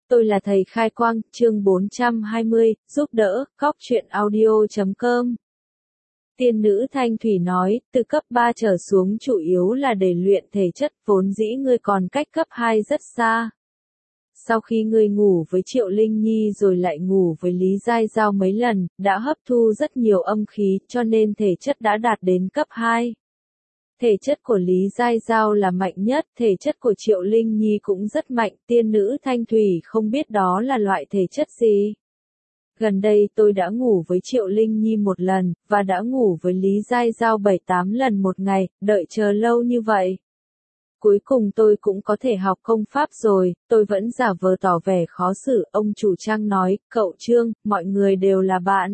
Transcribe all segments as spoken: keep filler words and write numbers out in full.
Tôi là thầy khai quang, chương bốn trăm hai mươi, giúp đỡ, góc truyện audio chấm com. Tiên nữ Thanh Thủy nói, từ cấp ba trở xuống chủ yếu là để luyện thể chất, vốn dĩ ngươi còn cách cấp hai rất xa. Sau khi ngươi ngủ với Triệu Linh Nhi rồi lại ngủ với Lý Giai Giao mấy lần, đã hấp thu rất nhiều âm khí, cho nên thể chất đã đạt đến cấp hai. Thể chất của Lý Giai Giao là mạnh nhất, thể chất của Triệu Linh Nhi cũng rất mạnh, tiên nữ Thanh Thủy không biết đó là loại thể chất gì. Gần đây tôi đã ngủ với Triệu Linh Nhi một lần, và đã ngủ với Lý Giai Giao bảy tám lần một ngày, đợi chờ lâu như vậy. Cuối cùng tôi cũng có thể học công pháp rồi, tôi vẫn giả vờ tỏ vẻ khó xử, ông chủ trang nói, cậu Trương, mọi người đều là bạn.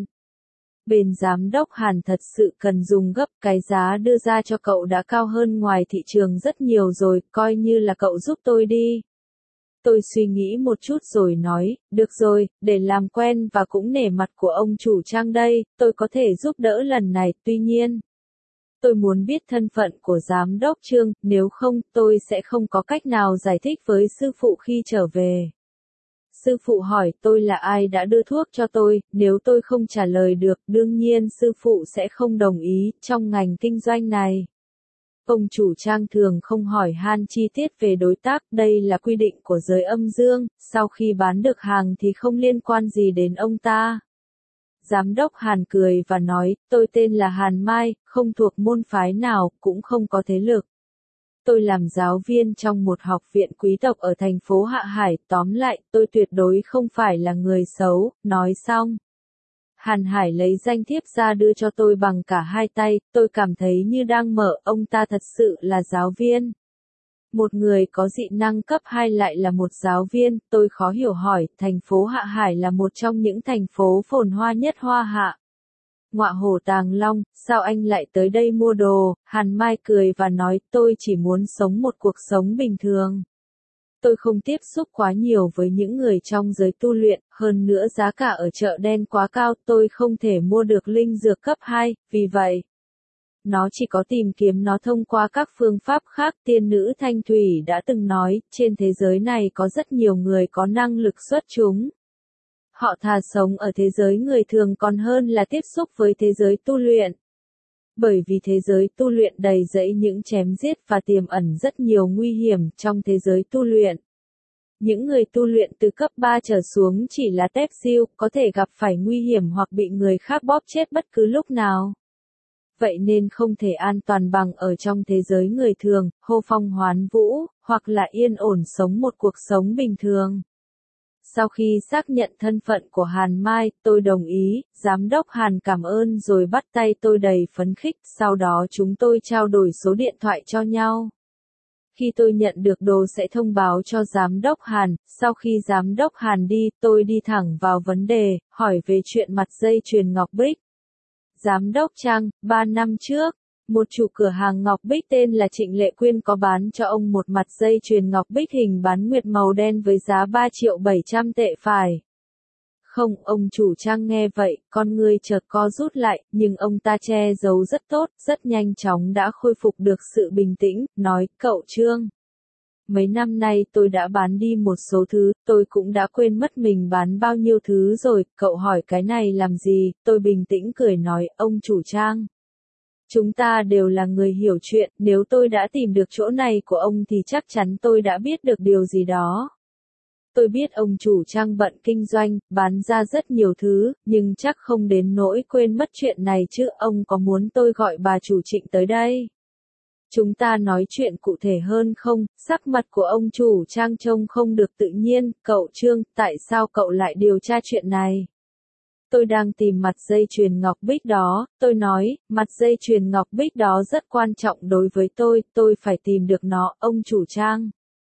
Bên giám đốc Hàn thật sự cần dùng gấp, cái giá đưa ra cho cậu đã cao hơn ngoài thị trường rất nhiều rồi, coi như là cậu giúp tôi đi. Tôi suy nghĩ một chút rồi nói, được rồi, để làm quen và cũng nể mặt của ông chủ trang đây, tôi có thể giúp đỡ lần này, tuy nhiên. Tôi muốn biết thân phận của giám đốc Trương, nếu không, tôi sẽ không có cách nào giải thích với sư phụ khi trở về. Sư phụ hỏi tôi là ai đã đưa thuốc cho tôi, nếu tôi không trả lời được, đương nhiên sư phụ sẽ không đồng ý, trong ngành kinh doanh này. Ông chủ trang thường không hỏi han chi tiết về đối tác, đây là quy định của giới âm dương, sau khi bán được hàng thì không liên quan gì đến ông ta. Giám đốc Hàn cười và nói, tôi tên là Hàn Mai, không thuộc môn phái nào, cũng không có thế lực. Tôi làm giáo viên trong một học viện quý tộc ở thành phố Hạ Hải, tóm lại, tôi tuyệt đối không phải là người xấu, nói xong. Hàn Hải lấy danh thiếp ra đưa cho tôi bằng cả hai tay, tôi cảm thấy như đang mở, ông ta thật sự là giáo viên. Một người có dị năng cấp hai lại là một giáo viên, tôi khó hiểu hỏi, thành phố Hạ Hải là một trong những thành phố phồn hoa nhất Hoa Hạ. Ngọa hổ tàng long, sao anh lại tới đây mua đồ? Hàn Mai cười và nói, tôi chỉ muốn sống một cuộc sống bình thường. Tôi không tiếp xúc quá nhiều với những người trong giới tu luyện, hơn nữa giá cả ở chợ đen quá cao, tôi không thể mua được linh dược cấp hai, vì vậy. Nó chỉ có tìm kiếm nó thông qua các phương pháp khác. Tiên nữ Thanh Thủy đã từng nói, trên thế giới này có rất nhiều người có năng lực xuất chúng. Họ thà sống ở thế giới người thường còn hơn là tiếp xúc với thế giới tu luyện. Bởi vì thế giới tu luyện đầy rẫy những chém giết và tiềm ẩn rất nhiều nguy hiểm trong thế giới tu luyện. Những người tu luyện từ cấp ba trở xuống chỉ là tép siêu, có thể gặp phải nguy hiểm hoặc bị người khác bóp chết bất cứ lúc nào. Vậy nên không thể an toàn bằng ở trong thế giới người thường, hô phong hoán vũ, hoặc là yên ổn sống một cuộc sống bình thường. Sau khi xác nhận thân phận của Hàn Mai, tôi đồng ý, giám đốc Hàn cảm ơn rồi bắt tay tôi đầy phấn khích, sau đó chúng tôi trao đổi số điện thoại cho nhau. Khi tôi nhận được đồ sẽ thông báo cho giám đốc Hàn, sau khi giám đốc Hàn đi, tôi đi thẳng vào vấn đề, hỏi về chuyện mặt dây chuyền ngọc bích. Giám đốc Trang, ba năm trước, một chủ cửa hàng ngọc bích tên là Trịnh Lệ Quyên có bán cho ông một mặt dây chuyền ngọc bích hình bán nguyệt màu đen với giá ba triệu bảy trăm tệ phải. Không, ông chủ Trang nghe vậy, con ngươi chợt co rút lại, nhưng ông ta che giấu rất tốt, rất nhanh chóng đã khôi phục được sự bình tĩnh, nói, cậu Trương. Mấy năm nay tôi đã bán đi một số thứ, tôi cũng đã quên mất mình bán bao nhiêu thứ rồi, cậu hỏi cái này làm gì, tôi bình tĩnh cười nói, ông chủ Trang. Chúng ta đều là người hiểu chuyện, nếu tôi đã tìm được chỗ này của ông thì chắc chắn tôi đã biết được điều gì đó. Tôi biết ông chủ Trang bận kinh doanh, bán ra rất nhiều thứ, nhưng chắc không đến nỗi quên mất chuyện này chứ, ông có muốn tôi gọi bà chủ Trịnh tới đây? Chúng ta nói chuyện cụ thể hơn không? Sắc mặt của ông chủ Trang trông không được tự nhiên, cậu Trương, tại sao cậu lại điều tra chuyện này? Tôi đang tìm mặt dây chuyền ngọc bích đó, tôi nói, mặt dây chuyền ngọc bích đó rất quan trọng đối với tôi, tôi phải tìm được nó, ông chủ Trang.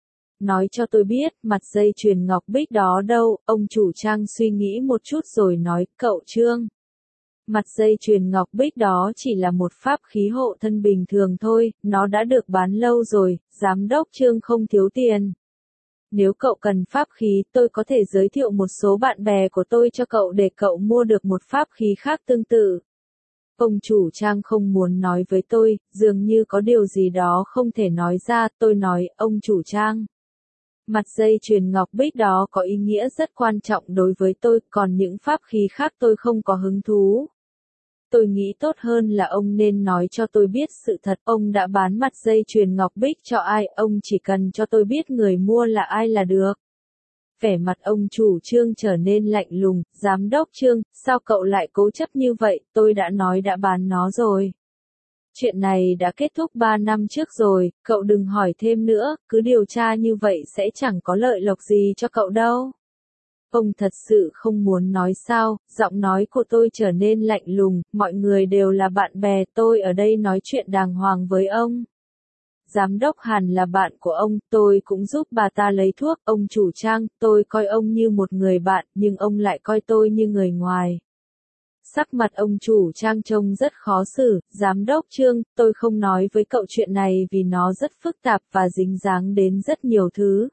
Nói cho tôi biết, mặt dây chuyền ngọc bích đó đâu, ông chủ Trang suy nghĩ một chút rồi nói, cậu Trương. Mặt dây chuyền ngọc bích đó chỉ là một pháp khí hộ thân bình thường thôi, nó đã được bán lâu rồi, giám đốc Trương không thiếu tiền. Nếu cậu cần pháp khí, tôi có thể giới thiệu một số bạn bè của tôi cho cậu để cậu mua được một pháp khí khác tương tự. Ông chủ Trang không muốn nói với tôi, dường như có điều gì đó không thể nói ra, tôi nói, ông chủ Trang. Mặt dây chuyền ngọc bích đó có ý nghĩa rất quan trọng đối với tôi, còn những pháp khí khác tôi không có hứng thú. Tôi nghĩ tốt hơn là ông nên nói cho tôi biết sự thật, ông đã bán mặt dây chuyền ngọc bích cho ai, ông chỉ cần cho tôi biết người mua là ai là được. Vẻ mặt ông chủ Trương trở nên lạnh lùng, giám đốc Trương, sao cậu lại cố chấp như vậy, tôi đã nói đã bán nó rồi. Chuyện này đã kết thúc ba năm trước rồi, cậu đừng hỏi thêm nữa, cứ điều tra như vậy sẽ chẳng có lợi lộc gì cho cậu đâu. Ông thật sự không muốn nói sao, giọng nói của tôi trở nên lạnh lùng, mọi người đều là bạn bè, tôi ở đây nói chuyện đàng hoàng với ông. Giám đốc Hàn là bạn của ông, tôi cũng giúp bà ta lấy thuốc, ông chủ Trang, tôi coi ông như một người bạn, nhưng ông lại coi tôi như người ngoài. Sắc mặt ông chủ Trang trông rất khó xử, giám đốc Trương, tôi không nói với cậu chuyện này vì nó rất phức tạp và dính dáng đến rất nhiều thứ.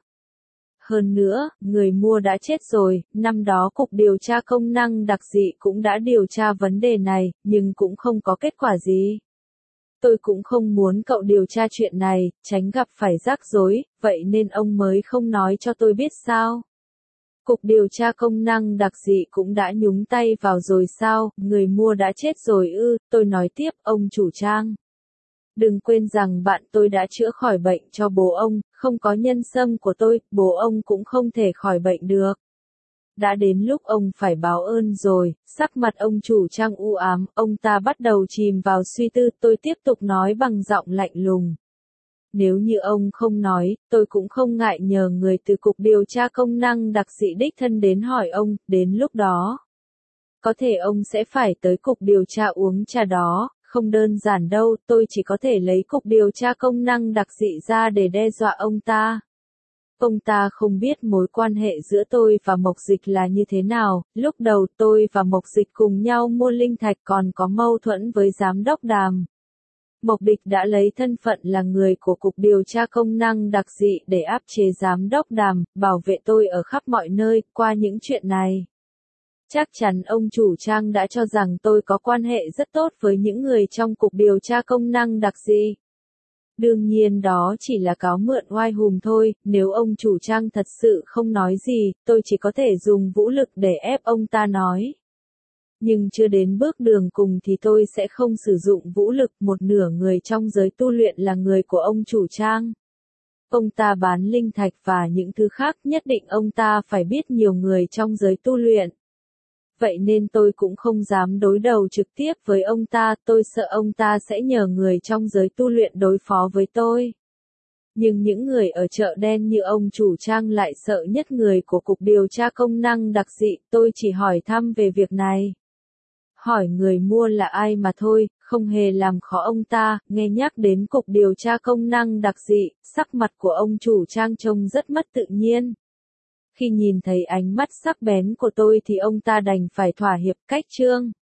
Hơn nữa, người mua đã chết rồi, năm đó Cục Điều tra Công năng Đặc dị cũng đã điều tra vấn đề này, nhưng cũng không có kết quả gì. Tôi cũng không muốn cậu điều tra chuyện này, tránh gặp phải rắc rối, vậy nên ông mới không nói cho tôi biết sao. Cục Điều tra Công năng Đặc dị cũng đã nhúng tay vào rồi sao, người mua đã chết rồi ư, tôi nói tiếp, ông chủ Trang. Đừng quên rằng bạn tôi đã chữa khỏi bệnh cho bố ông, không có nhân sâm của tôi, bố ông cũng không thể khỏi bệnh được. Đã đến lúc ông phải báo ơn rồi, sắc mặt ông chủ Trang u ám, ông ta bắt đầu chìm vào suy tư, tôi tiếp tục nói bằng giọng lạnh lùng. Nếu như ông không nói, tôi cũng không ngại nhờ người từ Cục Điều tra Công năng Đặc dị đích thân đến hỏi ông, đến lúc đó. Có thể ông sẽ phải tới Cục Điều tra uống trà đó, không đơn giản đâu, tôi chỉ có thể lấy Cục Điều tra Công năng Đặc dị ra để đe dọa ông ta. Ông ta không biết mối quan hệ giữa tôi và Mộc Dịch là như thế nào, lúc đầu tôi và Mộc Dịch cùng nhau mua linh thạch còn có mâu thuẫn với giám đốc Đàm. Mộc Địch đã lấy thân phận là người của Cục Điều tra Công năng Đặc dị để áp chế giám đốc Đàm, bảo vệ tôi ở khắp mọi nơi, qua những chuyện này. Chắc chắn ông chủ Trang đã cho rằng tôi có quan hệ rất tốt với những người trong Cục Điều tra Công năng Đặc dị. Đương nhiên đó chỉ là cáo mượn oai hùm thôi, nếu ông chủ Trang thật sự không nói gì, tôi chỉ có thể dùng vũ lực để ép ông ta nói. Nhưng chưa đến bước đường cùng thì tôi sẽ không sử dụng vũ lực, một nửa người trong giới tu luyện là người của ông chủ Trang. Ông ta bán linh thạch và những thứ khác, nhất định ông ta phải biết nhiều người trong giới tu luyện. Vậy nên tôi cũng không dám đối đầu trực tiếp với ông ta, tôi sợ ông ta sẽ nhờ người trong giới tu luyện đối phó với tôi. Nhưng những người ở chợ đen như ông chủ Trang lại sợ nhất người của Cục Điều tra Công năng Đặc dị, tôi chỉ hỏi thăm về việc này. Hỏi người mua là ai mà thôi, không hề làm khó ông ta, nghe nhắc đến Cục Điều tra Công năng Đặc dị, sắc mặt của ông chủ Trang trông rất mất tự nhiên. Khi nhìn thấy ánh mắt sắc bén của tôi thì ông ta đành phải thỏa hiệp cách Trương.